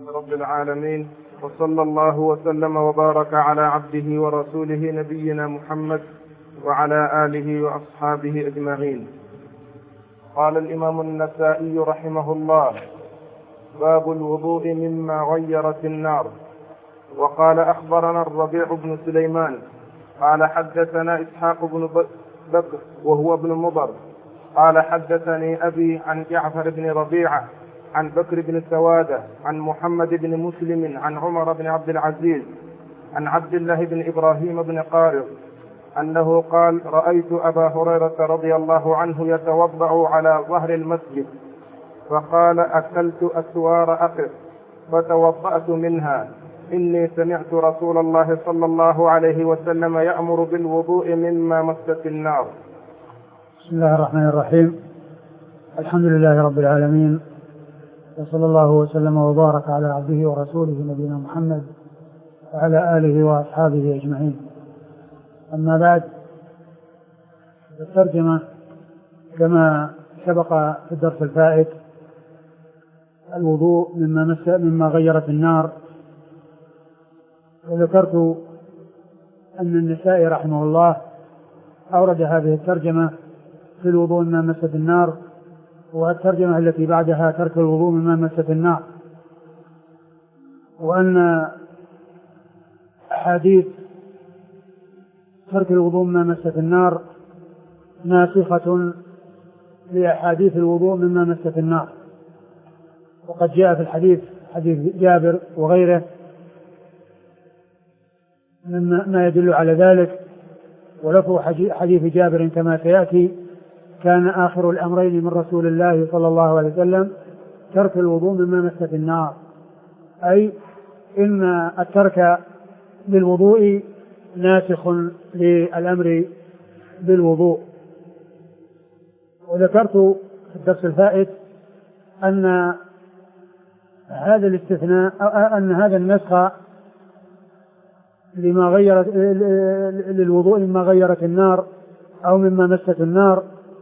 رب العالمين، وصلى الله وسلم وبارك على عبده ورسوله نبينا محمد وعلى آله وأصحابه أجمعين. قال الإمام النسائي رحمه الله: باب الوضوء مما غيرت النار. وقال: أخبرنا الربيع بن سليمان قال حدثنا إسحاق بن بكر وهو ابن مضر قال حدثني أبي عن جعفر بن ربيعة عن بكر بن سوادة عن محمد بن مسلم عن عمر بن عبد العزيز عن عبد الله بن إبراهيم بن قارض أنه قال: رأيت أبا هريرة رضي الله عنه يتوضأ على ظهر المسجد، فقال: أكلت أسوار أقف فتوضأت منها، إني سمعت رسول الله صلى الله عليه وسلم يأمر بالوضوء مما مست النار. بسم الله الرحمن الرحيم. الحمد لله رب العالمين، وصلى الله وسلم وبارك على عبده ورسوله نبينا محمد وعلى آله وأصحابه أجمعين. أما بعد، الترجمة كما سبق في الدرس الفائت: الوضوء مما غيرت النار. وذكرت أن النسائي رحمه الله أورد هذه الترجمة في الوضوء مما مست النار، والترجمة التي بعدها ترك الوضوء مما مست النار، وأن أحاديث ترك الوضوء مما مست النار ناسخة لأحاديث الوضوء مما مست النار. وقد جاء في الحديث حديث جابر وغيره مما يدل على ذلك، ولفظ حديث جابر كما سيأتي: كان آخر الأمرين من رسول الله صلى الله عليه وسلم ترك الوضوء مما مست النار، أي إن الترك للوضوء ناسخ للأمر بالوضوء. وذكرت في الدرس الفائت أن هذا الاستثناء أن هذا النسخ لما غيرت للوضوء مما غيرت النار أو مما مست النار،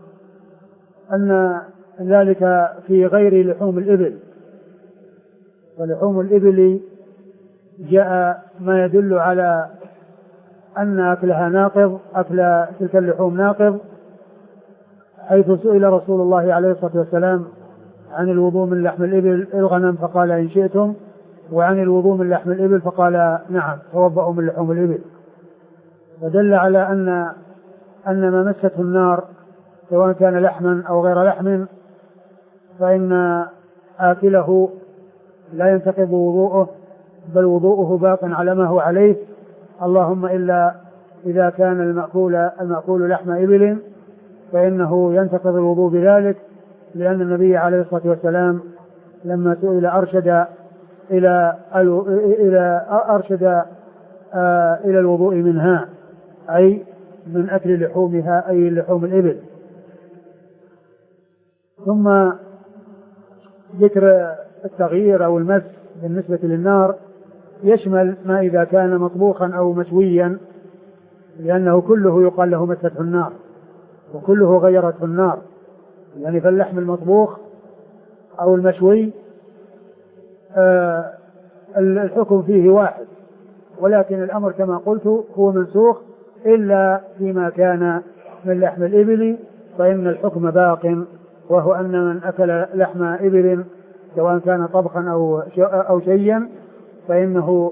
أن ذلك في غير لحوم الإبل. ولحوم الإبل جاء ما يدل على أن أكلها ناقض، أكل تلك اللحوم ناقض، حيث سئل رسول الله عليه الصلاة والسلام عن الوضوء من لحم الإبل الغنم فقال: إن شئتم، وعن الوضوء من لحم الإبل فقال: نعم، توضأوا من لحوم الإبل. ودل على أن ما مسته النار سواء كان لحما أو غير لحم فإن آكله لا ينتقض وضوءه، بل وضوءه باق على ما هو عليه، اللهم إلا إذا كان المأكول لحم إبل فإنه ينتقض الوضوء بذلك، لأن النبي عليه الصلاة والسلام لما سئل أرشد إلى الوضوء منها، أي من أكل لحومها، أي لحوم الإبل. ثم ذكر التغيير أو المس بالنسبة للنار يشمل ما إذا كان مطبوخا أو مشويا، لأنه كله يقال له مسته النار وكله غيرته النار، يعني فاللحم المطبوخ أو المشوي الحكم فيه واحد، ولكن الأمر كما قلت هو منسوخ إلا فيما كان من لحم الإبل، فإن الحكم باق، وهو أن من أكل لحم إبل سواء كان طبخا أو شيئا فإنه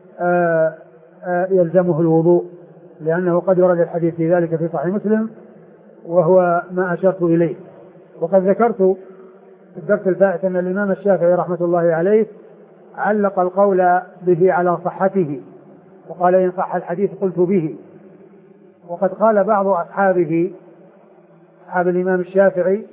يلزمه الوضوء، لأنه قد ورد الحديث في ذلك في صحيح مسلم، وهو ما أشرت إليه. وقد ذكرت في الدرس الفائت أن الإمام الشافعي رحمة الله عليه علق القول به على صحته، وقال: إن صح الحديث قلت به. وقد قال بعض أصحاب الإمام الشافعي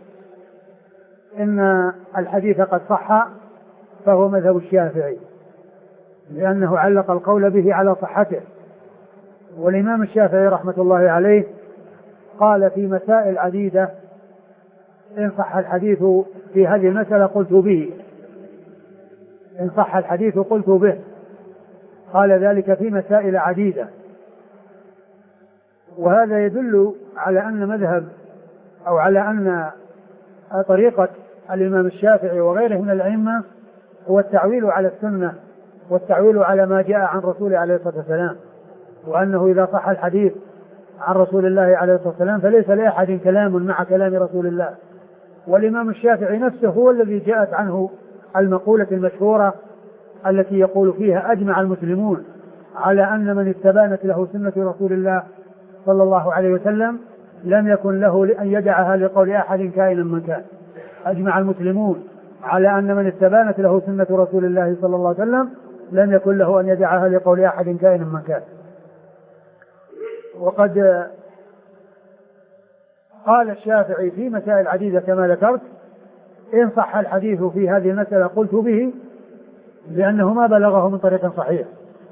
إن الحديث قد صح، فهو مذهب الشافعي، لأنه علق القول به على صحته. والإمام الشافعي رحمة الله عليه قال في مسائل عديدة: إن صح الحديث في هذه المسألة قلت به، إن صح الحديث قلت به. قال ذلك في مسائل عديدة، وهذا يدل على أن مذهب أو على أن طريقة الإمام الشافعي وغيره من الأئمة هو التعويل على السنة والتعويل على ما جاء عن رسوله عليه الصلاة والسلام، وأنه إذا صح الحديث عن رسول الله عليه الصلاة والسلام فليس لأحد كلام مع كلام رسول الله. والإمام الشافعي نفسه هو الذي جاءت عنه المقولة المشهورة التي يقول فيها أجمع المسلمون على أن من استبانت له سنة رسول الله صلى الله عليه وسلم لم يكن له أن يدعها لقول أحد كائنا من كان. أجمع المسلمون على أن من استبانت له سنة رسول الله صلى الله عليه وسلم لم يكن له أن يدعها لقول أحد كائنا من كان. وقد قال الشافعي في مسائل عديدة كما ذكرت: إن صح الحديث في هذه المسألة قلت به، لأنه ما بلغه من طريق صحيح.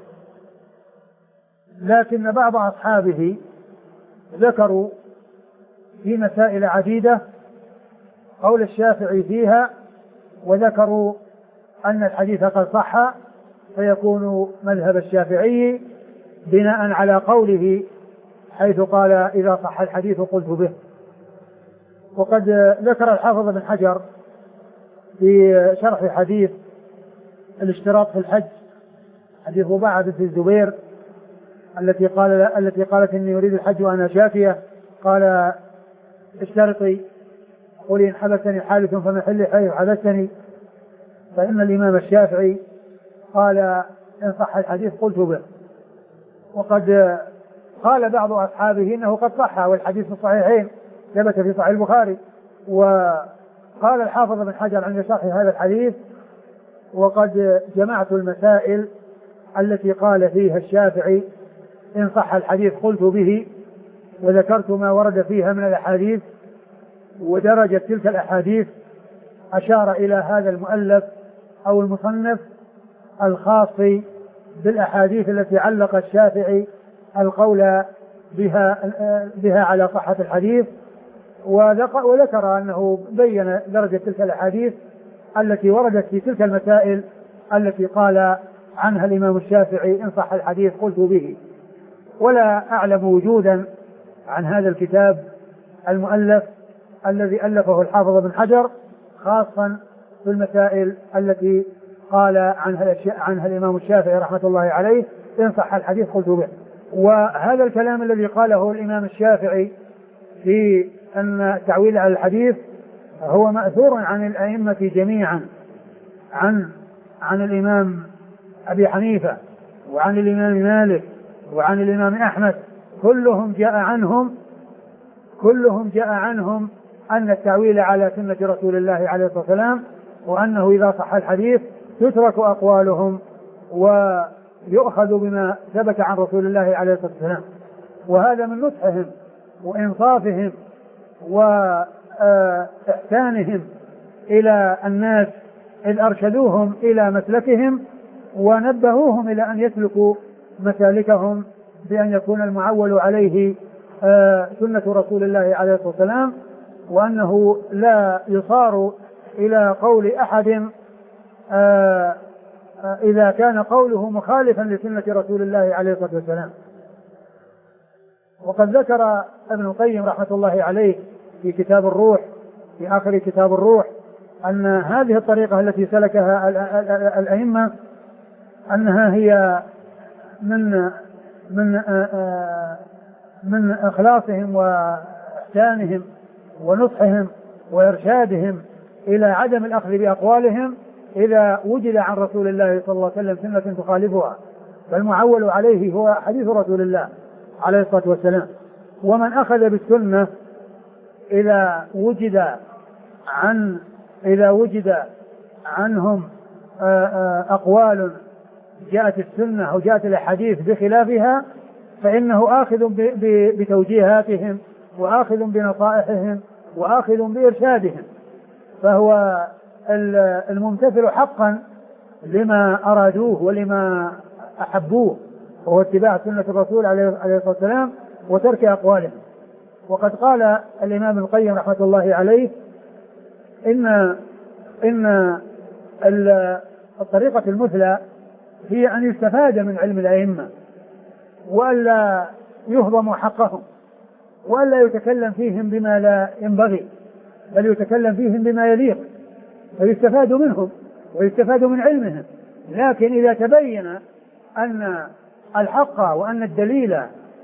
لكن بعض أصحابه ذكروا في مسائل عديدة قول الشافعي فيها، وذكروا أن الحديث قد صح، فيكون مذهب الشافعي بناء على قوله حيث قال: إذا صح الحديث قلت به. وقد ذكر الحافظ بن حجر في شرح حديث الاشتراط في الحج، حديث رباعة بنت الزبير التي قالت: إني أريد الحج وأنا شاكية، قال: اشترطي، قولي إن حبسني حادث فمحلي حيث حبستني. فإن الإمام الشافعي قال: إن صح الحديث قلت به. وقد قال بعض أصحابه إنه قد صح والحديث في الصحيحين، ثبت في صحيح البخاري. وقال الحافظ بن حجر عند شرح هذا الحديث: وقد جمعت المسائل التي قال فيها الشافعي إن صح الحديث قلت به، وذكرت ما ورد فيها من الأحاديث ودرجة تلك الأحاديث. أشار إلى هذا المؤلف أو المصنف الخاص بالأحاديث التي علق الشافعي القول بها على صحة الحديث، وذكر أنه بين درجة تلك الأحاديث التي وردت في تلك المسائل التي قال عنها الإمام الشافعي إن صح الحديث قلت به. ولا أعلم وجودا عن هذا الكتاب المؤلف الذي ألفه الحافظ بن حجر خاصا في المسائل التي قال عنها الإمام الشافعي رحمة الله عليه إن صح الحديث قلت به. وهذا الكلام الذي قاله الإمام الشافعي في أن التعويل على الحديث هو مأثور عن الأئمة جميعا، عن الإمام أبي حنيفة وعن الإمام مالك وعن الإمام أحمد، كلهم جاء عنهم أن التعويل على سنة رسول الله عليه الصلاة والسلام، وأنه إذا صح الحديث تترك أقوالهم ويؤخذ بما ثبت عن رسول الله عليه الصلاة والسلام. وهذا من نصحهم وإنصافهم وإحسانهم إلى الناس، إذ أرشدوهم إلى مسلكهم ونبهوهم إلى أن يسلكوا مسالكهم بأن يكون المعول عليه سنة رسول الله عليه الصلاة والسلام، وأنه لا يصار إلى قول أحد إذا كان قوله مخالفا لسنة رسول الله عليه الصلاة والسلام. وقد ذكر ابن القيم رحمة الله عليه في كتاب الروح، في آخر كتاب الروح، أن هذه الطريقة التي سلكها الأئمة أنها هي من إخلاصهم وإحسانهم ونصحهم وإرشادهم إلى عدم الأخذ بأقوالهم إذا وجد عن رسول الله صلى الله عليه وسلم سنة تخالفها، فالمعول عليه هو حديث رسول الله عليه الصلاة والسلام. ومن أخذ بالسنة إذا وجد عنهم أقوال جاءت السنة أو جاءت الحديث بخلافها فإنه آخذ بتوجيهاتهم وآخذ بنصائحهم وآخذ بإرشادهم، فهو الممتثل حقا لما أرادوه ولما أحبوه، وهو اتباع سنة الرسول عليه الصلاة والسلام وترك أقوالهم. وقد قال الإمام القيم رحمة الله عليه إن الطريقة المثلى هي أن يستفاد من علم الأئمة وألا يهضم حقهم وألا يتكلم فيهم بما لا ينبغي، بل يتكلم فيهم بما يليق فيستفاد منهم ويستفاد من علمهم. لكن إذا تبين أن الحق وأن الدليل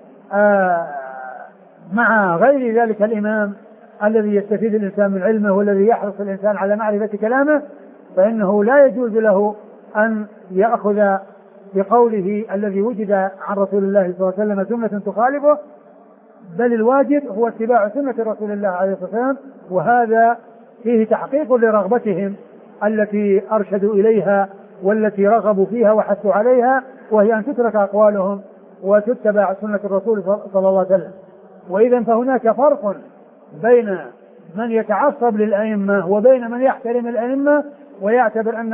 مع غير ذلك الإمام الذي يستفيد الإنسان من علمه والذي يحرص الإنسان على معرفة كلامه، فإنه لا يجوز له أن يأخذ بقوله الذي وجد عن رسول الله صلى الله عليه وسلم سنة تخالفه، بل الواجب هو اتباع سنة رسول الله عليه الصلاة والسلام. وهذا فيه تحقيق لرغبتهم التي أرشدوا إليها والتي رغبوا فيها وحثوا عليها، وهي أن تترك أقوالهم وتتبع سنة الرسول صلى الله عليه وسلم. وإذا فهناك فرق بين من يتعصب للأئمة وبين من يحترم الأئمة ويعتبر أن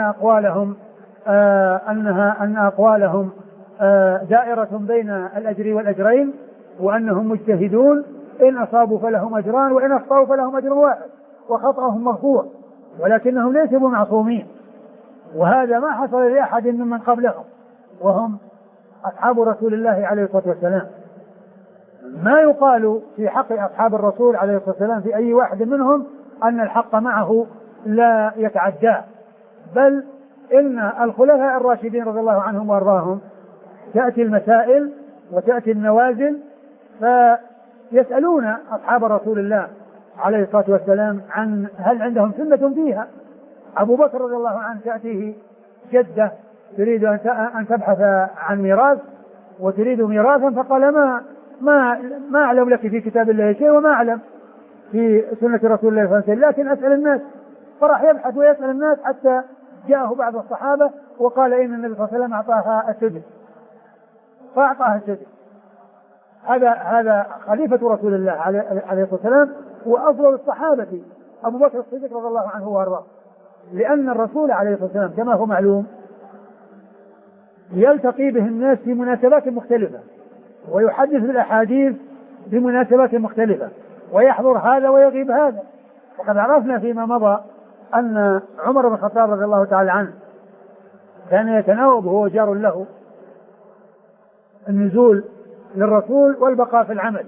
أقوالهم دائرة بين الأجر والأجرين، وأنهم مجتهدون إن أصابوا فلهم أجران وإن أخطأوا فلهم أجر واحد وخطأهم مغفور، ولكنهم ليسوا معصومين. وهذا ما حصل لأحد ممن قبلهم وهم أصحاب رسول الله عليه الصلاة والسلام. ما يقال في حق أصحاب الرسول عليه الصلاة والسلام في أي واحد منهم أن الحق معه لا يتعدى، بل إن الخلفاء الراشدين رضي الله عنهم وأرضاهم تأتي المسائل وتأتي النوازل فيسألون أصحاب رسول الله عليه الصلاة والسلام عن هل عندهم سنة فيها. أبو بكر رضي الله عنه تأتيه جدة تريد أن تبحث عن ميراث وتريد ميراثا، فقال ما أعلم لك في كتاب الله شيء وما أعلم في سنة رسول الله صلى الله عليه وسلم، لكن أسأل الناس. فراح يبحث ويسأل الناس حتى جاءه بعض الصحابة وقال إن النبي صلى الله عليه وسلم أعطاها السدس، فأعطاها السدس. هذا خليفة رسول الله عليه الصلاة والسلام وأفضل الصحابة أبو بكر الصديق رضي الله عنه وأرضاه، لأن الرسول عليه الصلاة والسلام كما هو معلوم يلتقي به الناس في مناسبات مختلفة ويحدث بالأحاديث بمناسبات مختلفة ويحضر هذا ويغيب هذا. وقد عرفنا فيما مضى أن عمر بن الخطاب رضي الله تعالى عنه كان يتناوب هو جار له النزول للرسول والبقاء في العمل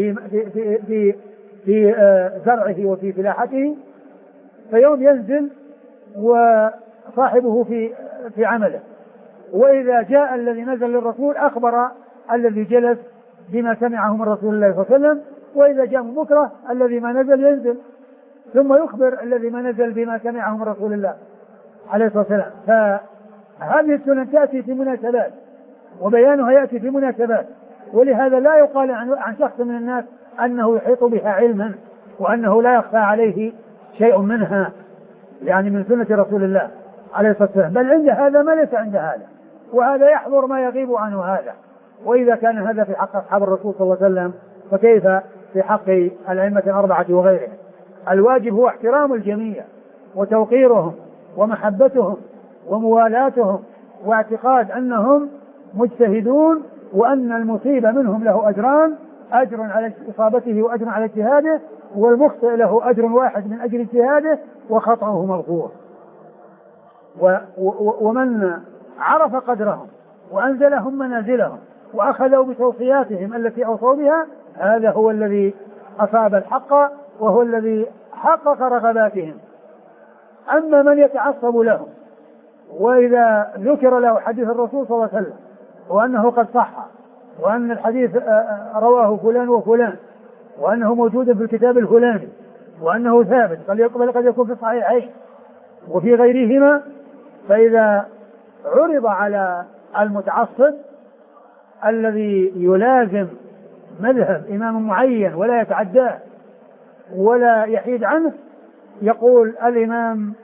في زرعه وفي فلاحته، فيوم ينزل وصاحبه في عمله، وإذا جاء الذي نزل للرسول أخبر الذي جلس بما سمعه من رسول الله صلى الله عليه وسلم، وإذا جاء من بكرة الذي ما نزل ينزل ثم يخبر الذي ما نزل بما سمعه من رسول الله عليه الصلاة والسلام. فهذه السنة تأتي في مناسبات وبيانها يأتي في مناسبات، ولهذا لا يقال عن شخص من الناس أنه يحيط بها علما وأنه لا يخفى عليه شيء منها، يعني من سنة رسول الله عليه الصلاة والسلام، بل عند هذا ما ليس عند هذا، وهذا يحضر ما يغيب عنه هذا. وإذا كان هذا في حق أصحاب الرسول صلى الله عليه وسلم فكيف في حق الأئمة الأربعة وغيرهم؟ الواجب هو احترام الجميع وتوقيرهم ومحبتهم وموالاتهم واعتقاد أنهم مجتهدون وأن المصيب منهم له أجران، أجر على إصابته وأجر على اجتهاده، والمخطئ له أجر واحد من أجل اجتهاده وخطأه مغفور. ومن عرف قدرهم وأنزلهم منازلهم وأخذوا بتوصياتهم التي أوصوا بها هذا هو الذي أصاب الحق وهو الذي حقق رغباتهم. أما من يتعصب لهم وإذا ذكر له حديث الرسول صلى الله عليه وسلم وأنه قد صح وأن الحديث رواه فلان وفلان وأنه موجود في الكتاب الفلاني وأنه ثابت قد يكون في الصحيحين وفي غيرهما، فإذا عرض على المتعصب الذي يلازم مذهب إمام معين ولا يتعداه ولا يحيد عنه يقول الإمام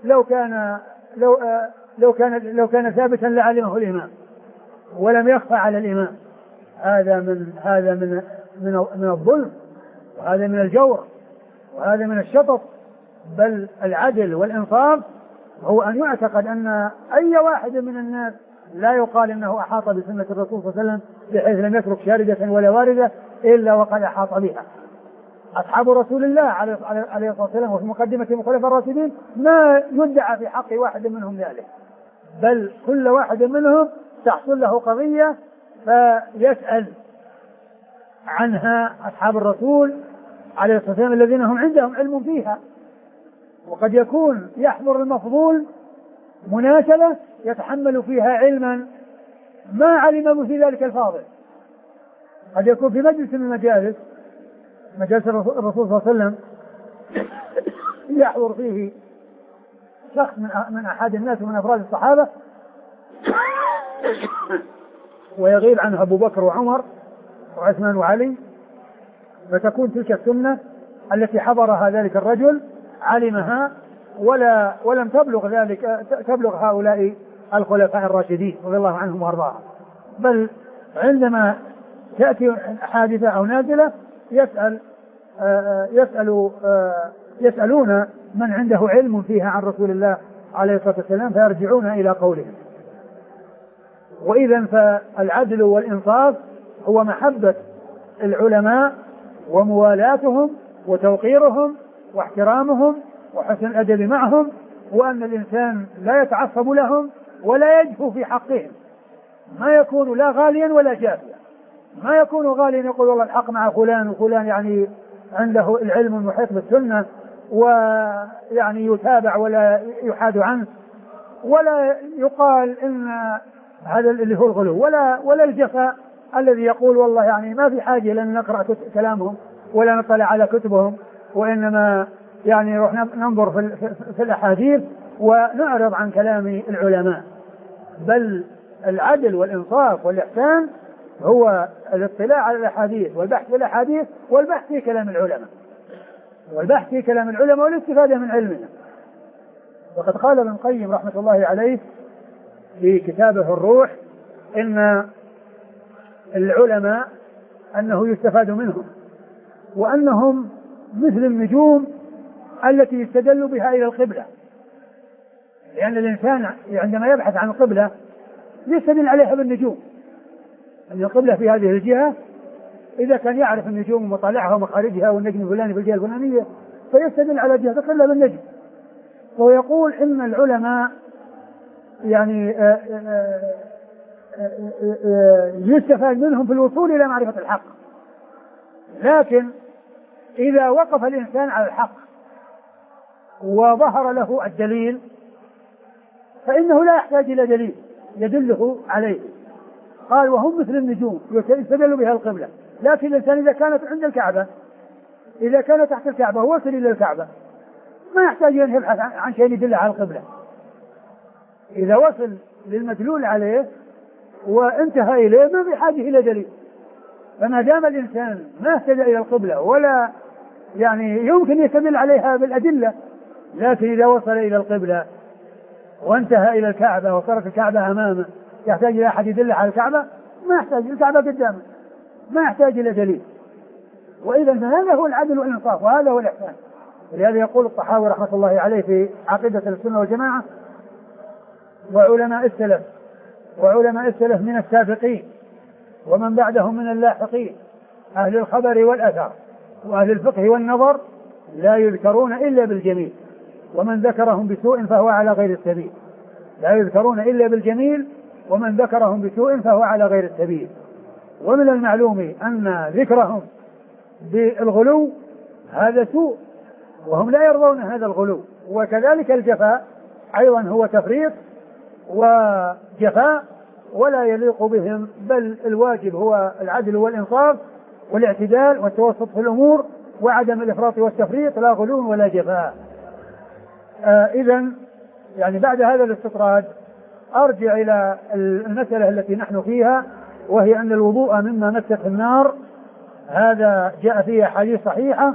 لو كان ثابتا لعلمه الإمام ولم يخفى على الإمام. هذا من الظلم، وهذا من الجور، وهذا من الشطط. بل العدل والإنصاف هو أن يعتقد أن أي واحد من الناس لا يقال إنه أحاط بسنة الرسول صلى الله عليه وسلم بحيث لم يترك شاردة ولا واردة إلا وقد أحاط بها. أصحاب رسول الله عليه الصلاة والسلام وفي مقدمة الخلفاء الراشدين ما يدعى في حق واحد منهم ذلك، بل كل واحد منهم تحصل له قضية فيسأل عنها أصحاب الرسول عليه الصلاة والسلام الذين هم عندهم علم فيها. وقد يكون يحضر المفضول مناسبة يتحمل فيها علما ما علم في ذلك الفاضل. قد يكون في مجلس من مجالس الرسول صلى الله عليه وسلم يحضر فيه شخص من أحد الناس ومن أفراد الصحابة ويغيب عنه أبو بكر وعمر وعثمان وعلي، فتكون تلك السنة التي حضرها ذلك الرجل علمها ولم تبلغ هؤلاء الخلفاء الراشدين رضي الله عنهم وارضاهم، بل عندما تأتي حادثة أو نازلة يسألون من عنده علم فيها عن رسول الله عليه الصلاة والسلام فيرجعون إلى قولهم. وإذا فالعدل والإنصاف هو محبة العلماء وموالاتهم وتوقيرهم واحترامهم وحسن الأدب معهم، وأن الإنسان لا يتعصب لهم ولا يجفو في حقهم، ما يكون لا غاليا ولا جافيا، ما يكون غاليا يقول والله الحق مع فلان وفلان يعني عنده العلم المحيط بالسنة ويعني يتابع ولا يحاد عنه، ولا يقال إن هذا اللي هو الغلو، ولا الجفاء الذي يقول والله يعني ما في حاجة لأن نقرأ كلامهم ولا نطلع على كتبهم، وإنما يعني نروح ننظر في الأحاديث ونعرض عن كلام العلماء. بل العدل والإنصاف والإحسان هو الاطلاع على الأحاديث والبحث في الأحاديث والبحث في كلام العلماء والاستفادة من علمنا. وقد قال ابن القيم رحمة الله عليه في كتابه الروح إن العلماء أنه يستفاد منهم، وأنهم مثل النجوم التي يستدل بها إلى القبلة، لأن الإنسان عندما يبحث عن القبلة يستدل عليها بالنجوم، أن القبلة في هذه الجهة، إذا كان يعرف النجوم ومطالعها ومخارجها والنجم الفلاني في الجهة الفلانية فيستدل على جهة القبلة بالنجم. ويقول إن العلماء يعني يستفاد منهم في الوصول إلى معرفة الحق، لكن إذا وقف الإنسان على الحق وظهر له الدليل فإنه لا يحتاج إلى دليل يدله عليه. قال وهم مثل النجوم يستدل بها القبلة، لكن الإنسان إذا كانت عند الكعبة، إذا كان تحت الكعبة وصل إلى الكعبة ما يحتاج أن يبحث عن شيء يدل على القبلة، إذا وصل للمدلول عليه وانتهى إليه ما في حاجة إلى دليل. فما دام الإنسان ما اهتدى إلى القبلة ولا يعني يمكن يستدل عليها بالأدلة، لكن إذا وصل إلى القبلة وانتهى إلى الكعبة وصارت الكعبة أمامه يحتاج إلى أحد يدل على الكعبة؟ ما يحتاج، الكعبة قدامه ما يحتاج إلى دليل. وإذا هذا هو العدل والإنصاف وهذا هو الإحسان. ولهذا يقول الطحاوي رحمة الله عليه في عقيدة السنة والجماعة وعلماء السلف من السابقين ومن بعدهم من اللاحقين أهل الخبر والأثر وأهل الفقه والنظر لا يذكرون إلا بالجميل، ومن ذكرهم بسوء فهو على غير السبيل. لا يذكرون إلا بالجميل ومن ذكرهم بسوء فهو على غير السبيل. ومن المعلوم أن ذكرهم بالغلو هذا سوء وهم لا يرضون هذا الغلو، وكذلك الجفاء أيضا هو تفريط وجفاء ولا يليق بهم، بل الواجب هو العدل والإنصاف والاعتدال والتوسط في الأمور وعدم الإفراط والتفريط، لا غلو ولا جفاء. إذن يعني بعد هذا الاستطراد أرجع إلى المسألة التي نحن فيها، وهي أن الوضوء مما مست النار، هذا جاء فيها حديث صحيحة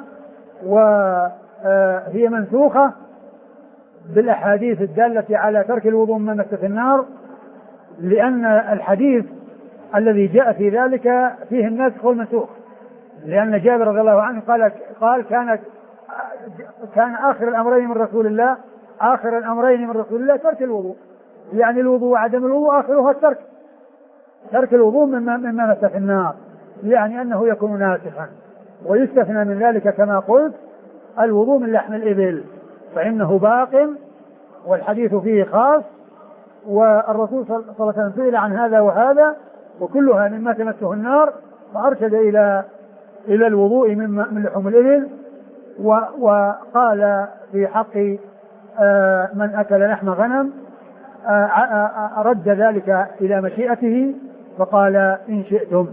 وهي منسوخة بالأحاديث الدالة على ترك الوضوء مما مست النار، لأن الحديث الذي جاء في ذلك فيه الناسخ والمنسوخ، لأن جابر رضي الله عنه قال كان آخر الأمرين من رسول الله ترك الوضوء، يعني الوضوء وعدم الوضوء آخرها ترك الوضوء مما مس في النار، يعني أنه يكون ناسخا. ويستثنى من ذلك كما قلت الوضوء من لحم الإبل فإنه باق والحديث فيه خاص، والرسول صلى الله عليه وسلم سئل عن هذا وهذا وكلها مما تمسه النار، فأرشد إلى الوضوء من لحوم الإبل. وقال في حق من أكل لحم غنم رد ذلك إلى مشيئته فقال إن شئتم.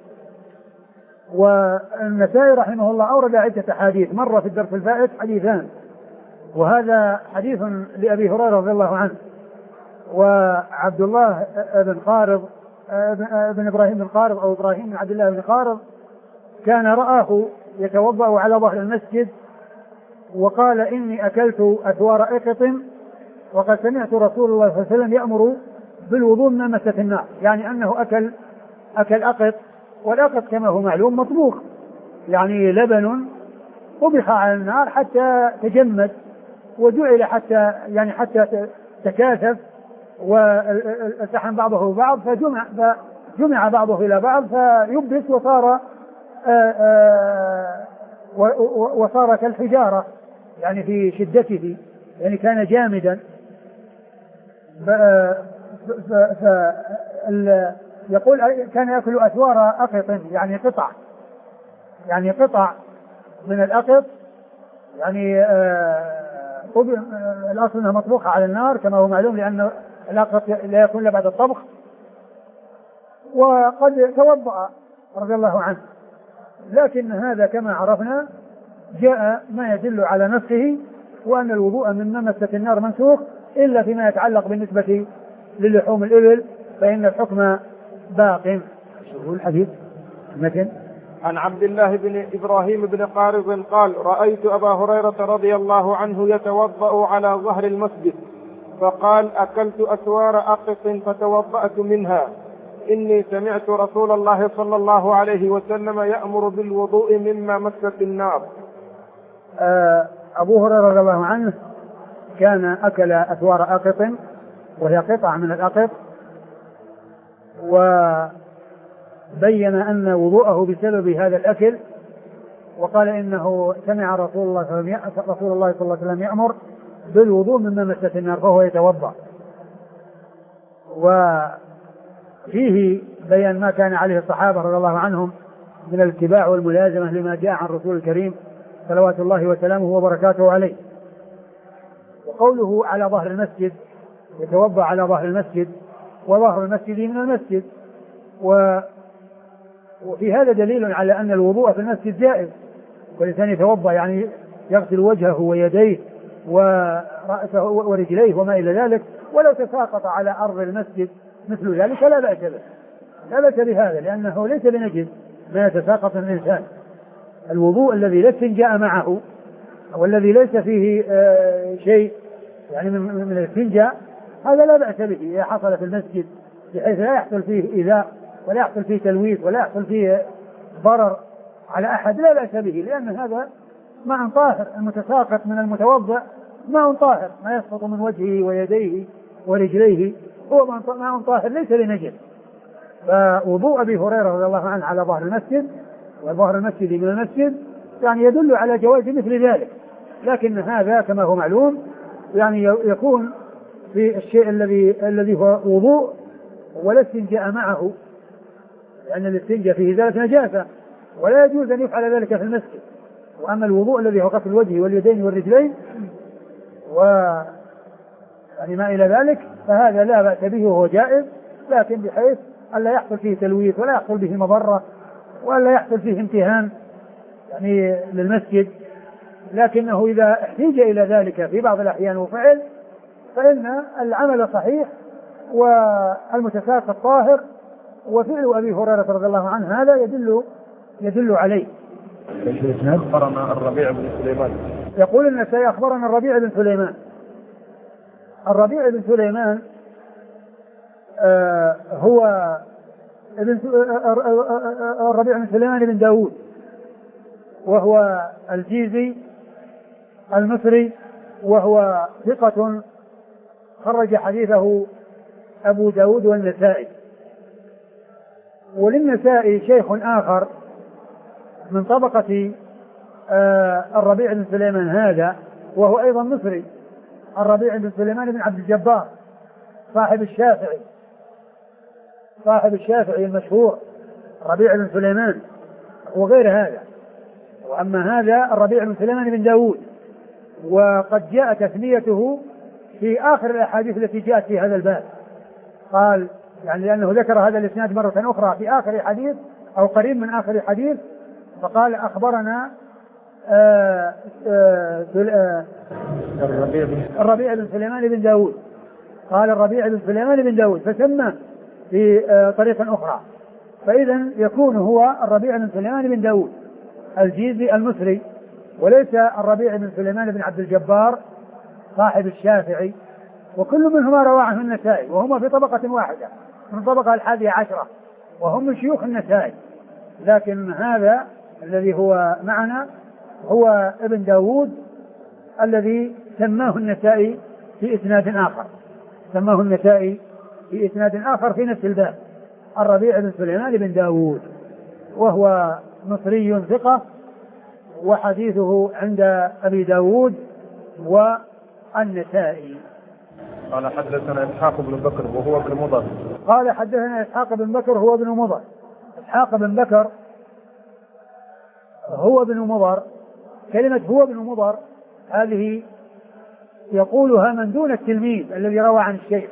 والنسائي رحمه الله أورد عدة حديث، مرة في الدرس الفائت حديثان، وهذا حديث لأبي هريرة رضي الله عنه، وعبد الله بن قارض بن إبراهيم بن قارض أو إبراهيم بن عبد الله بن قارض كان رآه يتوضأ على ظهر المسجد وقال إني أكلت أثوار إقط وقد سمعت رسول الله صلى الله عليه وسلم يأمر بالوضوء من مسة النار، يعني أنه أكل أقط، والأقط كما هو معلوم مطبوخ، يعني لبن طبخ على النار حتى تجمد وجعل حتى تكاثف والتحم بعضه ببعض فجمع بعضه إلى بعض فيبس وصار كالحجارة يعني في شدته، يعني كان جامدا. يقول كان يأكل أثوار أقط، يعني قطع من الأقط، يعني الأصل أنها مطبوخة على النار كما هو معلوم، لأن الأقط لا يكون إلا بعد الطبخ. وقد توضأ رضي الله عنه، لكن هذا كما عرفنا جاء ما يدل على نسخه، وأن الوضوء من ممسة النار منسوخ إلا فيما يتعلق بالنسبة للحوم الإبل فإن الحكم باق. شوفوا الحديث مثل عن عبد الله بن إبراهيم بن قارض قال رأيت أبا هريرة رضي الله عنه يتوضأ على ظهر المسجد فقال أكلت أسوار أقط فتوضأت منها، إني سمعت رسول الله صلى الله عليه وسلم يأمر بالوضوء مما مست النار. أبو هريرة رضي الله عنه كان أكل أسوار أقط وهي قطع من الأقط، وبين أن وضوءه بسبب هذا الأكل، وقال إنه سمع رسول الله صلى الله عليه وسلم يأمر بالوضوء مما مست النار فهو يتوضأ. وفيه بيان ما كان عليه الصحابة رضي الله عنهم من الاتباع والملازمة لما جاء عن الرسول الكريم صلوات الله وسلامه وبركاته عليه. وقوله على ظهر المسجد يتوضأ على ظهر المسجد، وظهر المسجد من المسجد، وفي هذا دليل على أن الوضوء في المسجد جائز، والإنسان يتوضأ يعني يغسل وجهه ويديه ورأسه ورجليه وما إلى ذلك، ولو تساقط على أرض المسجد مثل ذلك لا بأس به، لا بأس بهذا، لأنه ليس بنجس ما يتساقط من الإنسان. الوضوء الذي لا استنجاء معه والذي ليس فيه شيء يعني من الاستنجاء هذا لا بأس به إذا حصل في المسجد، بحيث لا يحصل فيه إيذاء ولا يحصل فيه تلويث ولا يحصل فيه ضرر على أحد، لا بأس به، لأن هذا ماء طاهر، المتساقط من المتوضأ ماء طاهر، ما يسقط من وجهه ويديه ورجليه هو ماء طاهر ليس بنجس. فوضوء أبي هريرة رضي الله عنه على ظهر المسجد وظهر المسجد من المسجد يعني يدل على جواز مثل ذلك، لكن هذا كما هو معلوم يعني يكون في الشيء الذي هو وضوء ولا استنجاء معه، لأن الاستنجاء فيه ذلك نجاسة ولا يجوز أن يفعل ذلك في المسجد. وأما الوضوء الذي هو غسل الوجه واليدين والرجلين يعني ما إلى ذلك فهذا لا بأس به وهو جائز، لكن بحيث ألا يحصل فيه تلويث ولا يحصل به مضرة ولا يحصل فيه امتهان يعني للمسجد. لكنه إذا احتيج إلى ذلك في بعض الأحيان وفعل فإن العمل صحيح والمتساقط طاهر، وفعل أبي هريرة رضي الله عنه هذا يدل عليه. أخبرنا الربيع بن سليمان. يقول النسائي أخبرنا الربيع بن سليمان. الربيع بن سليمان هو الربيع بن سليمان بن داود، وهو الجيزي المصري، وهو ثقة خرج حديثه أبو داود والنسائي. وللنسائي شيخ آخر من طبقة الربيع بن سليمان هذا وهو أيضا مصري، الربيع بن سليمان بن عبد الجبار صاحب الشافعي المشهور ربيع بن سليمان وغير هذا. وأما هذا الربيع بن سليمان بن داود، وقد جاء تسميته في آخر الأحاديث التي جاءت في هذا الباب، قال يعني لأنه ذكر هذا الإسناد مرة أخرى في آخر حديث أو قريب من آخر حديث، فقال أخبرنا الربيع بن سليمان بن داود، قال الربيع بن سليمان بن داود، فسمى في طريق أخرى، فإذا يكون هو الربيع بن سليمان بن داود الجيزي المصري، وليس الربيع بن سليمان بن عبد الجبار صاحب الشافعي، وكل منهما روى عنه النسائي، وهما في طبقة واحدة من طبقة 11 وهم من شيوخ النسائي، لكن هذا الذي هو معنا هو ابن داود الذي سماه النسائي في إسناد آخر، سماه النسائي في إسناد آخر في نفس الباب، الربيع بن سليمان بن داود، وهو مصري ثقة، وحديثه عند أبي داود والنسائي. قال حدثنا إسحاق بن بكر وهو ابن مضر. قال حدثنا إسحاق بن بكر هو ابن مضر. إسحاق بن بكر هو ابن مضر، كلمة هو ابن مضر هذه يقولها من دون التلميذ الذي روى عن الشيخ،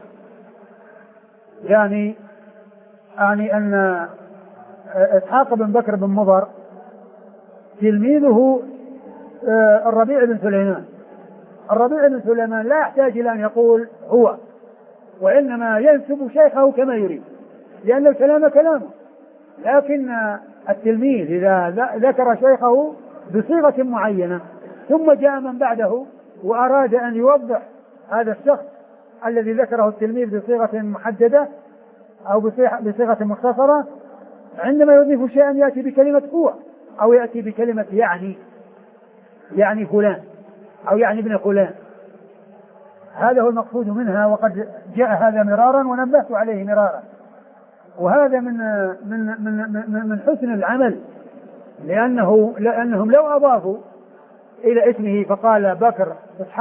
يعني أن إسحاق بن بكر بن مضر تلميذه الربيع بن سليمان. الربيع بن سليمان لا يحتاج إلى أن يقول هو، وإنما ينسب شيخه كما يريد، لأن الكلام كلامه، لكن التلميذ إذا ذكر شيخه بصيغة معينة ثم جاء من بعده وأراد أن يوضح هذا الشخص الذي ذكره التلميذ بصيغة محددة أو بصيغة مختصرة، عندما يضيف شيئا يأتي بكلمة هو، أو يأتي بكلمة يعني فلان، أو يعني ابن فلان. هذا هو المقصود منها، وقد جاء هذا مرارا ونبهت عليه مرارا، وهذا من حسن العمل، لأنهم لو أضافوا إلى اسمه فقال بكر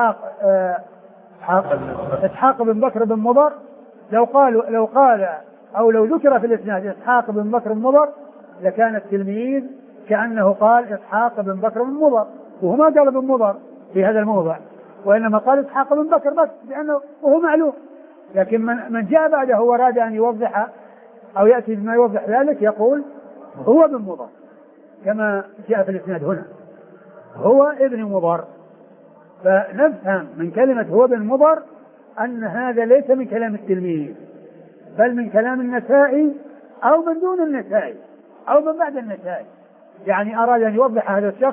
إسحاق بن بكر بن مضر، لو قال أو لو ذكر في الإسناد إسحاق بن بكر بن مضر لكان التلميذ كأنه قال إسحاق بن بكر بن مضر، وهو ما قال بن مضر في هذا الموضع، وإنما قال إسحاق بن بكر بس، لأنه وهو معلوم. لكن من جاء بعده وأراد أن يوضح أو يأتي بما يوضح ذلك يقول هو بن مضر، كما جاء في الإسناد هنا هو ابن مضر. فنفهم من كلمة هو ابن مضر أن هذا ليس من كلام التلميذ، بل من كلام النسائي أو من دون النسائي أو من بعد النسائي، يعني أراد أن يوضح هذا الشخص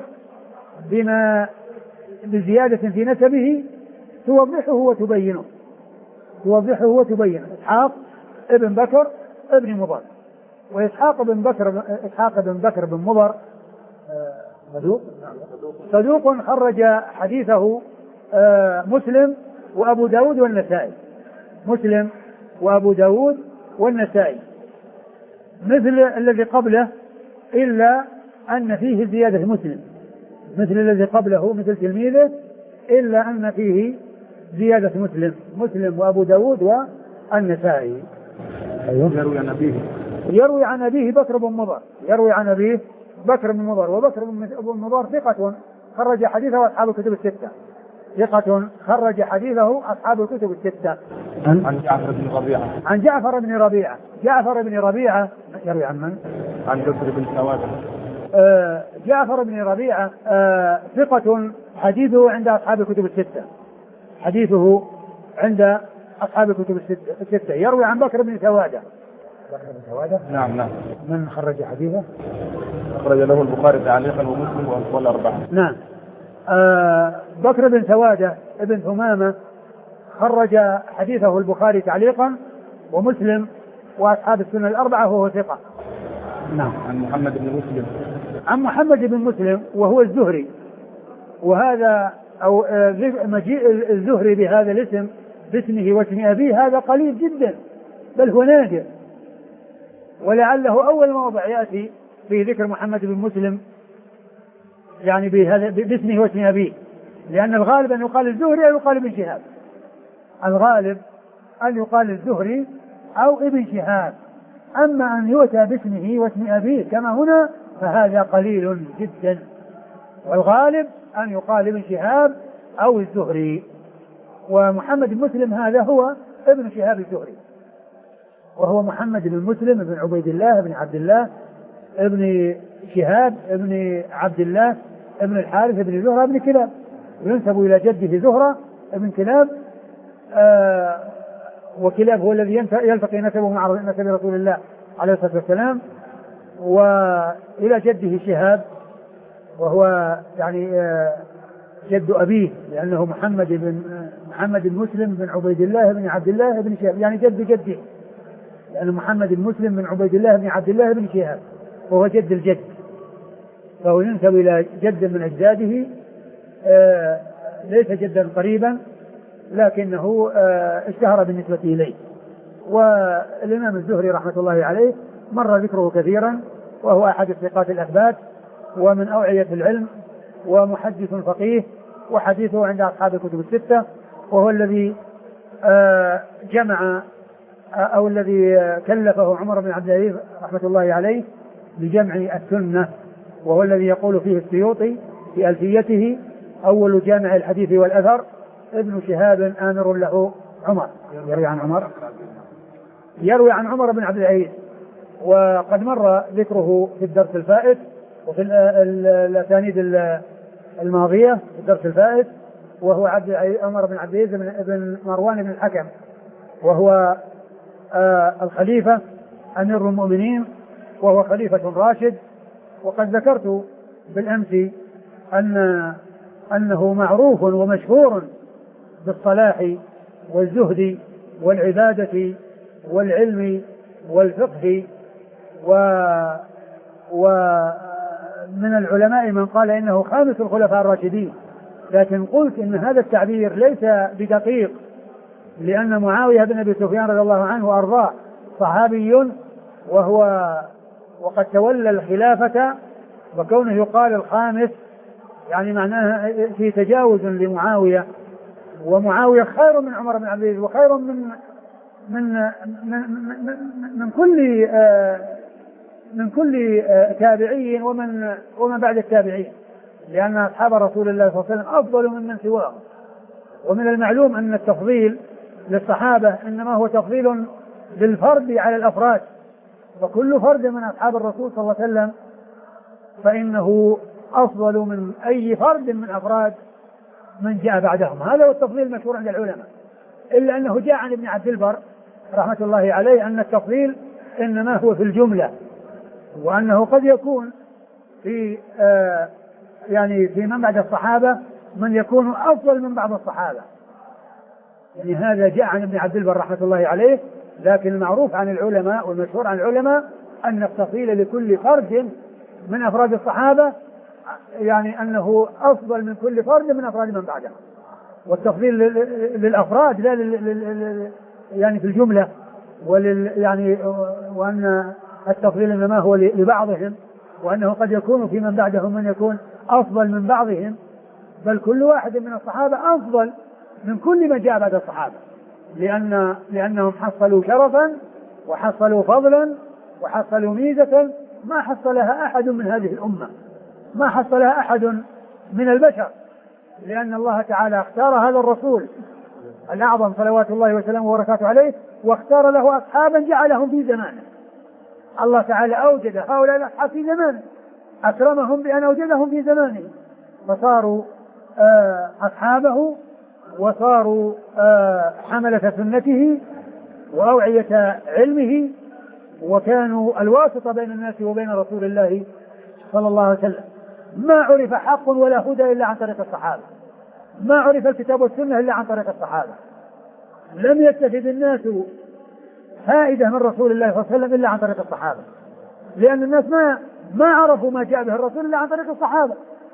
بزيادة في نسبه توضحه وتبينه. إسحاق ابن بكر ابن مضر، وإسحاق بن بكر بن مضر صدوق خرج حديثه مسلم وأبو داود والنسائي، مسلم وأبو داود والنسائي، مثل الذي قبله، إلا أن فيه زيادة مسلم، مثل الذي قبله مثل تلميذه، إلا أن فيه زيادة مسلم وأبو داود والنسائي. يروي عن أبيه بكر بن مضر، وبكر بن مضر ثقة خرج حديثه أصحاب الكتب الستة، عن جعفر بن ربيعة يروي عن من؟ عن بكر بن سوادة. جعفر بن ربيعة ثقة حديثه عند أصحاب الكتب الستة، يروي عن بكر بن سوادة. نعم. من خرج حديثه؟ أخرج له البخاري تعليقا ومسلم والأربعة. نعم. بكر بن سوادة ابن ثمامة خرج حديثه البخاري تعليقا ومسلم وأصحاب السنة الأربعة، وهو ثقة. نعم. عن محمد بن مسلم وهو الزهري، وهذا أو مجيء الزهري بهذا الاسم باسمه واسم أبيه هذا قليل جدا، بل هو نادر، ولعله أول موضع يأتي في ذكر محمد بن مسلم يعني باسمه واسم أبيه، لأن الغالب أن يقال الزهري أو يقال ابن شهاب، الغالب أن يقال الزهري أو ابن شهاب، أما أن يؤتى باسمه واسم أبيه كما هنا فهذا قليل جدا، والغالب أن يقال ابن شهاب أو الزهري. ومحمد بن مسلم هذا هو ابن شهاب الزهري، وهو محمد بن مسلم بن عبيد الله بن عبد الله ابن شهاب ابن عبد الله ابن الحارث بن زهرة بن كلاب، وينسب إلى جده زهرة ابن كلاب. وكلاب هو الذي يلتقي نسبه مع نسب رسول الله عليه الصلاة والسلام، وإلى جده شهاب وهو يعني جد أبيه، لأنه محمد بن مسلم بن عبيد الله بن عبد الله بن شهاب، يعني جد جده، لأن محمد بن مسلم بن عبيد الله بن عبد الله بن شهاب وهو جد الجد، فهو ينسب إلى جد من أجداده، ليس جدا قريبا لكنه اشتهر بالنسبة إليه. والإمام الزهري رحمة الله عليه مر ذكره كثيرا، وهو أحد الثقات الأثبات ومن أوعية العلم، ومحدث فقيه، وحديثه عند أصحاب الكتب الستة، وهو الذي جمع أو الذي كلفه عمر بن عبد العزيز رحمة الله عليه بجمع السنة، وهو الذي يقول فيه السيوطي في ألفيته: أول جامع الحديث والأثر ابن شهاب آمر له عمر. يروي عن عمر بن عبد العزيز، وقد مر ذكره في الدرس الفائت وفي الأسانيد الماضية في الدرس الفائت، وهو عمر بن عبد العزيز بن مروان بن الحكم، وهو الخليفة أمير المؤمنين، وهو خليفة راشد. وقد ذكرت بالأمس أنه معروف ومشهور بالصلاح والزهد والعبادة والعلم والفقه، ومن العلماء من قال إنه خامس الخلفاء الراشدين، لكن قلت إن هذا التعبير ليس بدقيق، لأن معاوية بن أبي سفيان رضي الله عنه وأرضاه صحابي، وقد تولى الخلافة، وكونه يقال الخامس يعني معناها في تجاوز لمعاوية، ومعاوية خير من عمر بن عبد العزيز، وخير من كل تابعي ومن بعد التابعين، لأن أصحاب رسول الله صلى الله عليه وسلم أفضل من سواهم. ومن المعلوم أن التفضيل للصحابة إنما هو تفضيل للفرد على الأفراد، وكل فرد من أصحاب الرسول صلى الله عليه وسلم فإنه أفضل من أي فرد من أفراد من جاء بعدهم. هذا هو التفضيل المشهور عند العلماء، إلا أنه جاء عن ابن عبد البر رحمة الله عليه أن التفضيل إنما هو في الجملة، وأنه قد يكون في يعني في من بعد الصحابة من يكون أفضل من بعض الصحابة، يعني هذا جاء عن ابن عبد البر رحمة الله عليه. لكن المعروف عن العلماء والمشهور عن العلماء أن التفضيل لكل فرد من أفراد الصحابة يعني أنه أفضل من كل فرد من أفراد من بعده، والتفضيل للأفراد لا يعني في الجملة، يعني وأن التفضيل إنما هو لبعضهم، وأنه قد يكون في من بعدهم من يكون أفضل من بعضهم، بل كل واحد من الصحابة أفضل من كل من جاء بعد الصحابة، لأنهم حصلوا شرفا وحصلوا فضلا وحصلوا ميزة ما حصلها أحد من هذه الأمة، ما حصلها أحد من البشر، لأن الله تعالى اختار هذا الرسول الأعظم صلوات الله وسلامه وبركاته عليه، واختار له أصحابا جعلهم في زمانه. الله تعالى أوجد هؤلاء الأصحاب في زمانه، أكرمهم بأن أوجدهم في زمانه، فصاروا أصحابه، وصاروا حملة سنته وأوعية علمه، وكانوا الواسطة بين الناس وبين رسول الله صلى الله عليه وسلم. ما عرف حق ولا هدى إلا عن طريق الصحابة، ما عرف الكتاب والسنة إلا عن طريق الصحابة. لم يستفد الناس فائدة من رسول الله صلى الله عليه وسلم إلا عن طريق الصحابة، لأن الناس ما عرفوا ما جاء به الرسول إلا عن طريق الصحابة،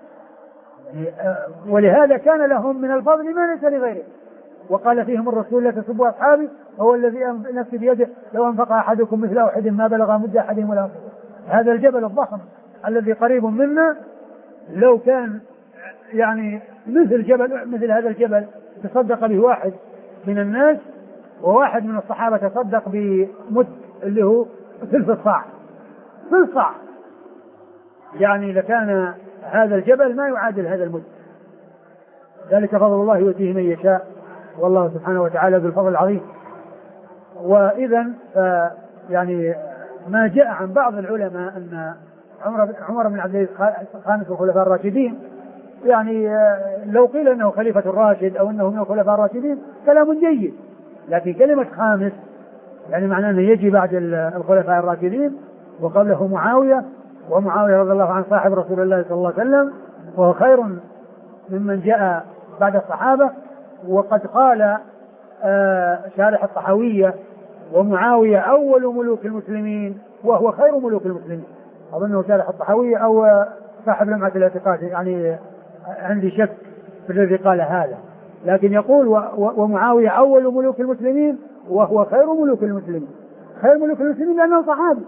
ولهذا كان لهم من الفضل ما ليس لغيره. وقال فيهم الرسول: لا تسبوا أصحابي، هو الذي نفسي بيده لو أنفق أحدكم مثل أحد ما بلغ مد أحدهم ولا نصيبه. هذا الجبل الضخم الذي قريب منا لو كان يعني مثل هذا الجبل تصدق به واحد من الناس، وواحد من الصحابة تصدق بمد اللي هو ثلث الصاع، يعني لكان هذا الجبل ما يعادل هذا المد. ذلك فضل الله يؤتيه من يشاء والله سبحانه وتعالى بالفضل العظيم. وإذا يعني ما جاء عن بعض العلماء أن عمر بن عبد العزيز خامس الخلفاء الراشدين، يعني لو قيل أنه خليفة الراشد أو أنه من الخلفاء الراشدين كلام جيد، لكن كلمة خامس يعني معناه أنه يجي بعد الخلفاء الراشدين وقبله معاوية، ومعاوية رضي الله عنه صاحب رسول الله صلى الله عليه وسلم وهو خير ممن جاء بعد الصحابة. وقد قال شارح الطحاوية ومعاوية أول ملوك المسلمين وهو خير ملوك المسلمين. أظنه شارح الطحاوية أو صاحب لمعة الاعتقاد، يعني عندي شك في الذي قال هذا، لكن يقول ومعاوية أول ملوك المسلمين وهو خير ملوك المسلمين. خير ملوك المسلمين لأنه صحابي،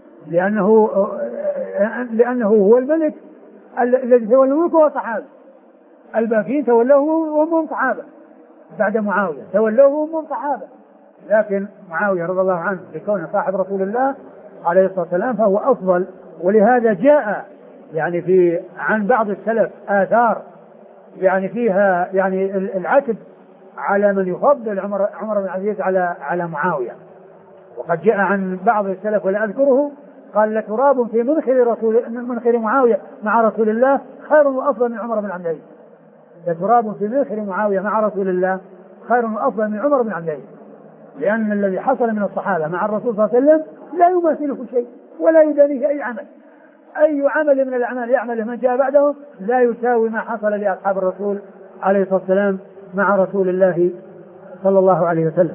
لأنه هو الملك الذي تولى الملك هو صحابي. الباقين تولوه وهم صحابة بعد معاوية، تولوه وهم صحابة، لكن معاوية رضي الله عنه لكونه صاحب رسول الله عليه الصلاة والسلام فهو أفضل. ولهذا جاء يعني في عن بعض السلف آثار يعني فيها يعني العتب على من يفضل عمر بن العزيز على معاوية. وقد جاء عن بعض السلف ولا أذكره قال لتراب في منخر معاوية مع رسول الله خير وأفضل من عمر بن عبد العزيز. لتراب في منخر معاوية مع رسول الله خير وأفضل من عمر بن عبد العزيز، لأن الذي حصل من الصحابة مع الرسول صلى الله عليه وسلم لا يماثله شيء ولا يدانيه أي عمل. أي عمل من الأعمال يعمله من جاء بعده لا يساوي ما حصل لأصحاب الرسول عليه الصلاة والسلام مع رسول الله صلى الله عليه وسلم.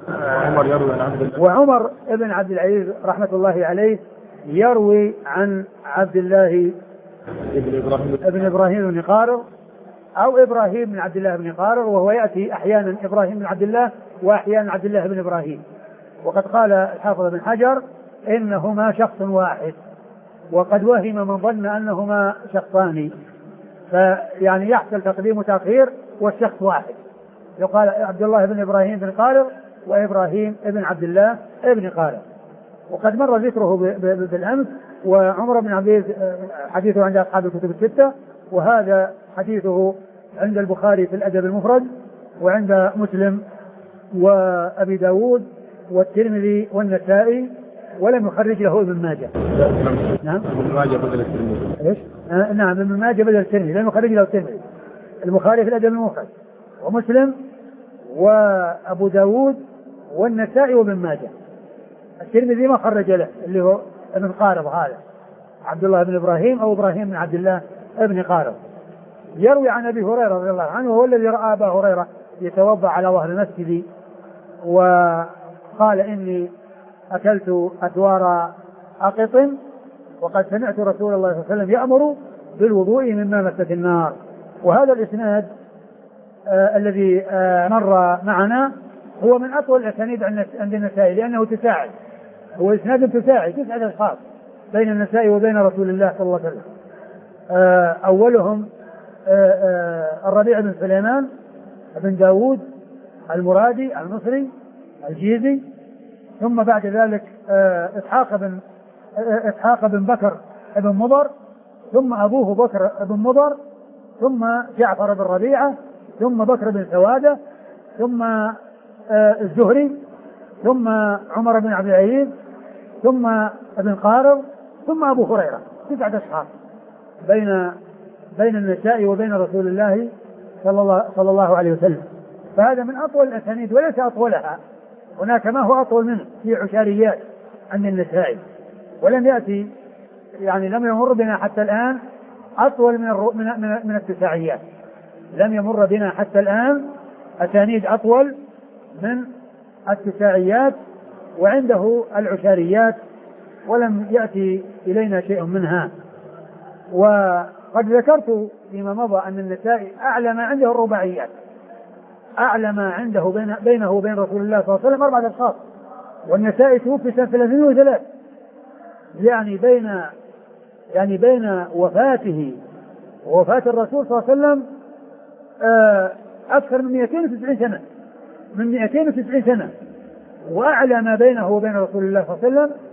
وعمر بن عبد العزيز رحمة الله عليه يروي عن عبد الله ابن إبراهيم بن قارر أو إبراهيم بن عبد الله بن قارر، وهو يأتي أحيانا إبراهيم بن عبد الله وأحيانا عبد الله بن إبراهيم. وقد قال الحافظ بن حجر إنهما شخص واحد، وقد وهم من ظن أنهما شخصان، فيعني يحصل تقديم وتأخير والشخص واحد، يقال عبد الله بن إبراهيم بن قارر وإبراهيم بن عبد الله بن قارر. وقد مر ذكره بالأمس. وعمر بن عبد العزيز حديثه عند أصحاب الكتب الستة، وهذا حديثه عند البخاري في الأدب المفرد وعند مسلم وأبي داود والترمذي والنسائي، ولم يخرج له ابن ماجه. نعم ابن ماجه بدل الترمذي. ايش؟ نعم ابن ماجه بدل الترمذي، لم يخرج له الترمذي. البخاري في الأدب المفرد ومسلم وأبو داود والنسائي وابن ماجه. الترمذي ما خرج له اللي هو ابن قارض، هذا عبد الله بن إبراهيم أو إبراهيم بن عبد الله ابن قارض. يروي عن أبي هريرة رضي الله عنه، وهو الذي رأى أبا هريرة يتوضأ على ظهر المسجد وقال إني أكلت أتوار أقط وقد سمعت رسول الله صلى الله عليه وسلم يأمر بالوضوء مما مست النار. وهذا الإسناد الذي مر معنا هو من أطول الأسانيد عند النسائي، لأنه تساعد، هو إسناد تساعد 9 أشخاص بين النسائي وبين رسول الله صلى الله عليه وسلم. أولهم الربيع بن سليمان بن داود المرادي المصري الجيزي، ثم بعد ذلك إسحاق بن بكر بن مضر، ثم أبوه بكر بن مضر، ثم جعفر بن ربيعة، ثم بكر بن سوادة، ثم الزهري، ثم عمر بن عبد العزيز، ثم ابن قارض، ثم أبو هريرة. 9 أشخاص بين النساء وبين رسول الله صلى الله عليه وسلم. فهذا من أطول الأسانيد وليس أطولها، هناك ما هو أطول منه في عشاريات عن النساء، ولم يأتي يعني لم يمر بنا حتى الآن أطول من التساعيات، لم يمر بنا حتى الآن أسانيد أطول من التساعيات، وعنده العشاريات ولم يأتي إلينا شيء منها. وقد ذكرت فيما مضى أن النسائي أعلى ما عنده الرباعيات، أعلى ما عنده بينه وبين رسول الله صلى الله عليه وسلم 4 أشخاص، والنسائي توفي سنة 303، يعني بين وفاته ووفاة الرسول صلى الله عليه وسلم أكثر من 290 سنة، من 290 سنة، وأعلى ما بينه وبين رسول الله صلى الله عليه وسلم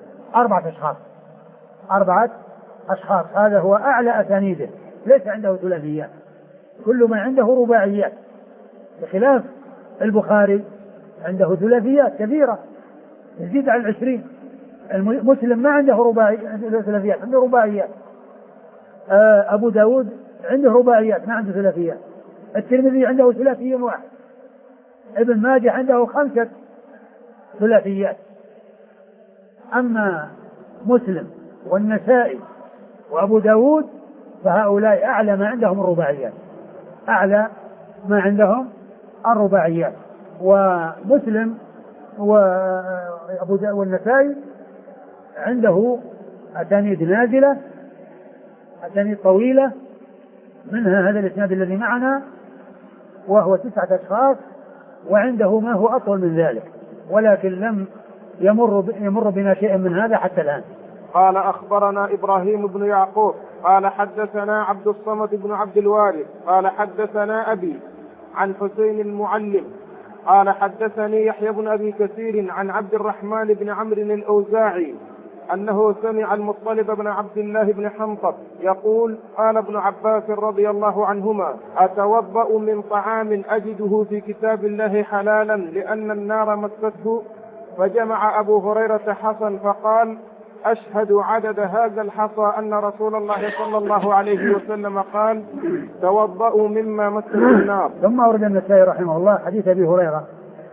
4 أشخاص. هذا هو أعلى أسانيده، ليس عنده ثلاثيات، كل ما عنده رباعيات، بخلاف البخاري عنده ثلاثيات كثيرة يزيد على 20. مسلم ما عنده ثلاثيات، عنده رباعيات. أبو داود عنده رباعيات ما عنده ثلاثيات. الترمذي عنده ثلاثي واحد. ابن ماجه عنده 5 ثلاثيات. أما مسلم والنسائي وأبو داود فهؤلاء أعلى ما عندهم الرباعيات، أعلى ما عندهم الرباعيات. ومسلم وأبو داود والنسائي عنده أسانيد نازلة، أسانيد طويلة، منها هذا الإسناد الذي معنا وهو 9 أشخاص، وعنده ما هو أطول من ذلك، ولكن لم يمر بنا شيء من هذا حتى الآن. قال أخبرنا إبراهيم بن يعقوب قال حدثنا عبد الصمد بن عبد الوارث قال حدثنا أبي عن حسين المعلم قال حدثني يحيى بن أبي كثير عن عبد الرحمن بن عمرو الأوزاعي أنه سمع المطلب بن عبد الله بن حنطب يقول قال ابن عباس رضي الله عنهما أتوضأ من طعام أجده في كتاب الله حلالا لأن النار مسته؟ فجمع أبو هريرة حصى فقال أشهد عدد هذا الحصى أن رسول الله صلى الله عليه وسلم قال توضأوا مما مسته النار. ثم أورد النسائي رحمه الله حديث أبي هريرة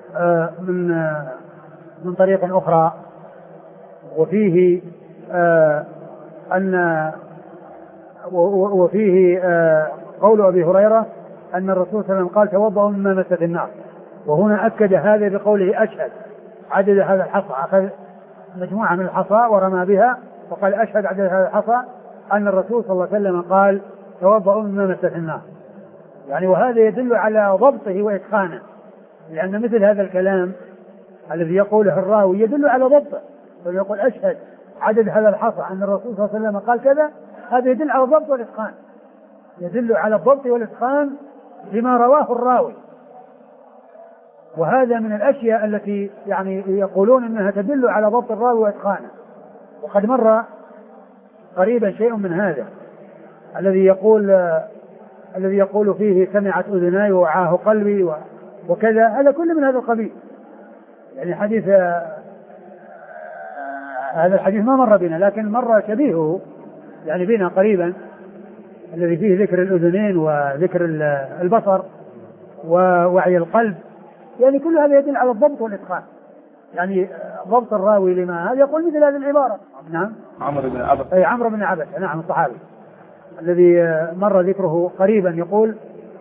من طريق أخرى، وفيه قول أبي هريرة أن الرسول صلى الله عليه وسلم قال توضأوا مما مسته النار، وهنا أكد هذا بقوله أشهد عدد هذا الحصى. أخذ مجموعة من الحصى ورمى بها وقال أشهد عدد هذا الحصى أن الرسول صلى الله عليه وسلم قال توضأوا مما مسته النار. يعني وهذا يدل على ضبطه وإتقانه، لأن مثل هذا الكلام الذي يقوله الراوي يدل على ضبطه، فيقول أشهد عدد هذا الحصى أن الرسول صلى الله عليه وسلم قال كذا، هذا يدل على الضبط والإتقان، يدل على الضبط والإتقان لما رواه الراوي. وهذا من الأشياء التي يعني يقولون أنها تدل على ضبط الراوي وإتقانه. وقد مر قريبا شيء من هذا الذي يقول فيه سمعت أذناي ووعاه قلبي وكذا، هذا كله من هذا القبيل. يعني هذا الحديث ما مر بنا، لكن مر شبيهه يعني بنا قريبا، الذي فيه ذكر الأذنين وذكر البصر ووعي القلب. يعني كل هذا يدل على الضبط والإتقان، يعني ضبط الراوي لما هذا يقول مثل هذه العبارة. نعم عمرو بن عبس، أي عمرو بن عبس، نعم الصحابي الذي مر ذكره قريبا، يقول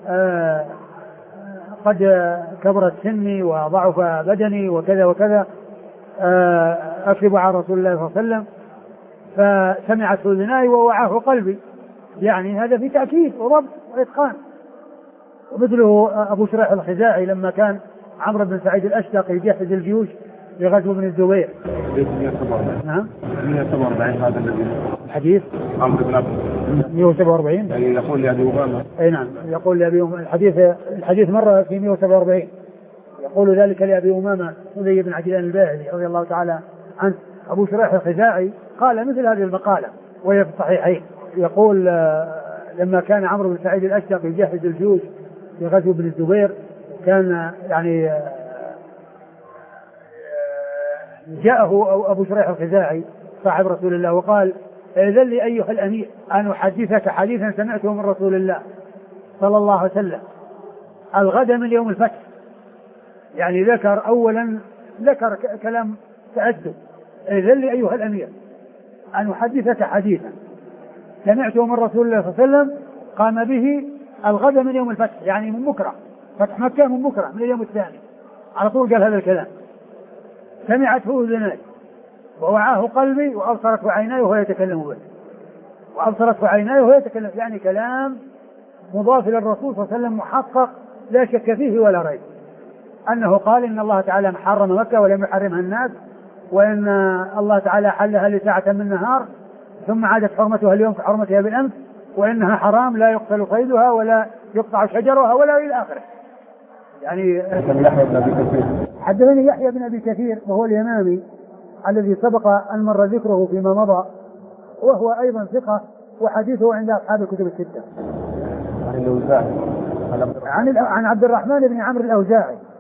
قد كبرت سني وضعف بدني وكذا وكذا، أكذب على رسول الله صلى الله عليه وسلم فسمعت أذناي ووعاه قلبي. يعني هذا في تأكيد وضبط وإتقان. ومثله أبو شريح الخزاعي لما كان عمرو بن سعيد الأشدق يجهز الجيوش لغزو بن الزبير. نعم 147 هذا الذي الحديث عمرو بن عبس 147 يعني يقول لأبي أمامة. أي نعم يقول لأبي أمامة. الحديث مرة في 147 يقول ذلك لأبي أمامة سلي بن عجلان الباهلي رضي الله تعالى عنه. أبو شريح الخزاعي قال مثل هذه المقالة وهي في الصحيحين، يقول لما كان عمرو بن سعيد الأشدق يجهز الجيوش في غزو بن الزبير، كان يعني جاءه أبو شريح الخزاعي صاحب رسول الله وقال إذن لي أيها الأمير أن أحدثك حديثا سمعته من رسول الله صلى الله عليه وسلم الغد من يوم الفتح. يعني ذكر كلام تأدب. إذن لي أيها الأمير أن أحدثك حديثا سمعته من رسول الله صلى الله عليه وسلم قام به الغد من يوم الفتح، يعني من بكرة، فتح مكة من بكرة من اليوم الثاني على طول قال هذا الكلام. سمعته أذناي ووعاه قلبي وأبصرته عيناي وهو يتكلم به، وأبصرته عيناي وهو يتكلم، يعني كلام مضاف للرسول صلى الله عليه وسلم محقق لا شك فيه ولا ريب، أنه قال إن الله تعالى حرم مكة ولم يحرمها الناس، وإن الله تعالى حلها لساعة من النهار ثم عادت حرمتها اليوم كحرمتها بالأمس، وإنها حرام لا يقتل صيدها ولا يقطع شجرها ولا إلى آخره. يعني حدثني يحيى بن أبي كثير وهو اليمامي الذي سبق أن مر ذكره فيما مضى، وهو أيضا ثقة وحديثه عند أصحاب الكتب الستة. عن عبد الرحمن بن عمرو الأوزاعي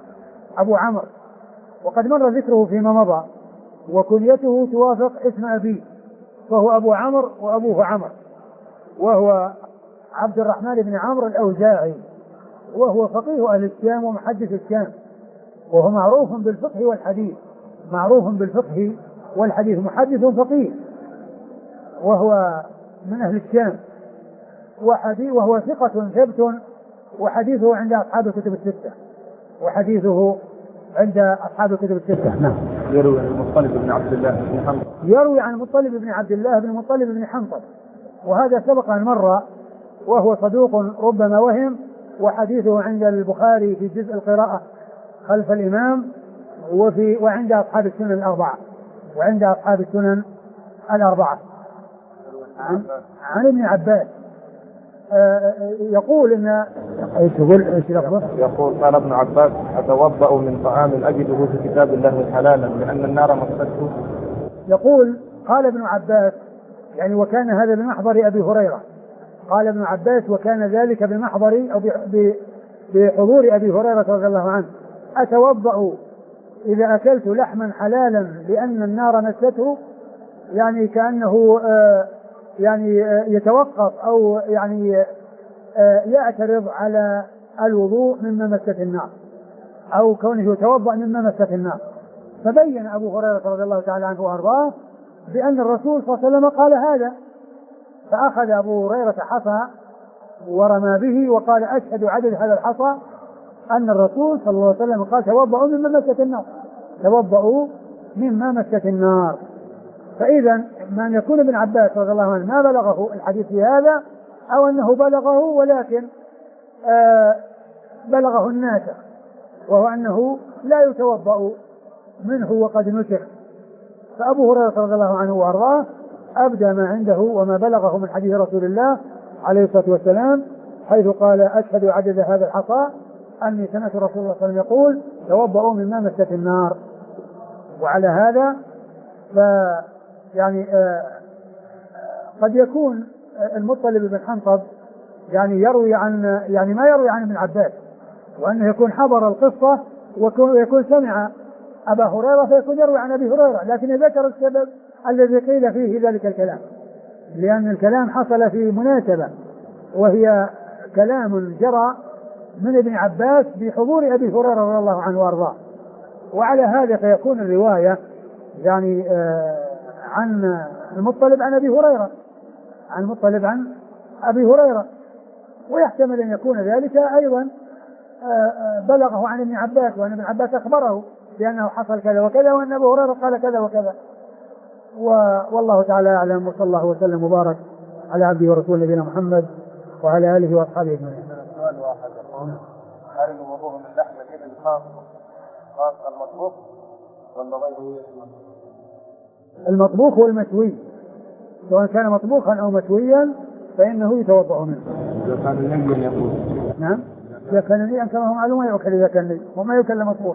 أبو عمرو، وقد مر ذكره فيما مضى، وكنيته توافق اسم أبيه، فهو أبو عمرو وأبوه عمرو، وهو عبد الرحمن بن عمرو الأوزاعي، وهو فقيه أهل الشام ومحدث الشام، وهو معروف بالفقه والحديث، معروف بالفقه والحديث، محدث فقيه، وهو من أهل الشام، وهو ثقة ثبت، وحديثه عند أصحاب الكتب الستة، وحديثه عند أصحاب الكتب الستة. نعم. يروي عن المطلب بن عبد الله بن حنطب، يروي عن المطلب بن عبد الله بن المطلب بن حنطب، وهذا سبق أن مر، وهو صدوق ربما وهم، وحديثه عند البخاري في جزء القراءة خلف الإمام، وعند أصحاب السنن الأربعة، وعند أصحاب السنن الأربعة. عن ابن عباس يقول إن يقول قال ابن عباس: أتوضأ من طعام أجده في كتاب الله حلالا لأن النار مسته. يقول قال ابن عباس، يعني وكان هذا بمحضر أبي هريرة، قال ابن عباس وكان ذلك بمحضر أو بحضور أبي هريرة رضي الله عنه: أتوضأ إذا أكلت لحما حلالا لأن النار مسته، يعني كأنه يعني يتوقف أو يعني يعترض على الوضوء مما مست النار، أو كونه يتوضأ مما مست النار. فبين أبو هريرة رضي الله تعالى عنه وأرضاه بأن الرسول صلى الله عليه وسلم قال هذا، فأخذ أبو هريرة حصى ورمى به وقال: أشهد عدد هذا الحصى أن الرسول صلى الله عليه وسلم قال: توضأوا مما مست النار، توضأوا مما مست النار. فإذا ما أن يكون ابن عباس رضي الله عنه ما بلغه الحديث في هذا، أو أنه بلغه ولكن بلغه الناسخ، وهو أنه لا يتوضأ منه وقد نسخ. فأبو هريرة رضي الله عنه وأرضاه أبدى ما عنده وما بلغه من حديث رسول الله عليه الصلاة والسلام، حيث قال: أشهد عدد هذا الحصى أني سمعت رسول الله صلى الله عليه وسلم يقول: توضأوا مما مست النار. وعلى هذا يعني قد يكون المطلب بن حنطب يعني يروي عن يعني ما يروي عن ابن عباس، وأنه يكون حضر القصة ويكون سمع أبا هريرة فيكون يروي عن أبي هريرة، لكن ذكر السبب الذي قيل فيه ذلك الكلام، لأن الكلام حصل في مناسبة، وهي كلام جرى من ابن عباس بحضور أبي هريرة رضي الله عنه وأرضاه. وعلى هذا فيكون الرواية يعني عن المطلب عن أبي هريرة، عن المطلب عن أبي هريرة، ويحتمل أن يكون ذلك أيضا بلغه عن ابن عباس، وأن ابن عباس أخبره بأنه حصل كذا وكذا، وأن أبو هريرة قال كذا وكذا. والله تعالى أعلم، وصلى الله وسلم وبارك على عبده ورسوله نبينا محمد وعلى آله وأصحابه أجمعين. سؤال واحد يقول: هل الوضوء من لحم الإبل خاص المطبوخ ولا غيره؟ المطبوخ والمشوي، سواء كان مطبوخا أو مشويا فإنه يتوضأ منه. إذا كان نيا يقول. نعم، إذا كان نيا كما هو معلوم يؤكل، إذا كان نيا وما يؤكل مطبوخ.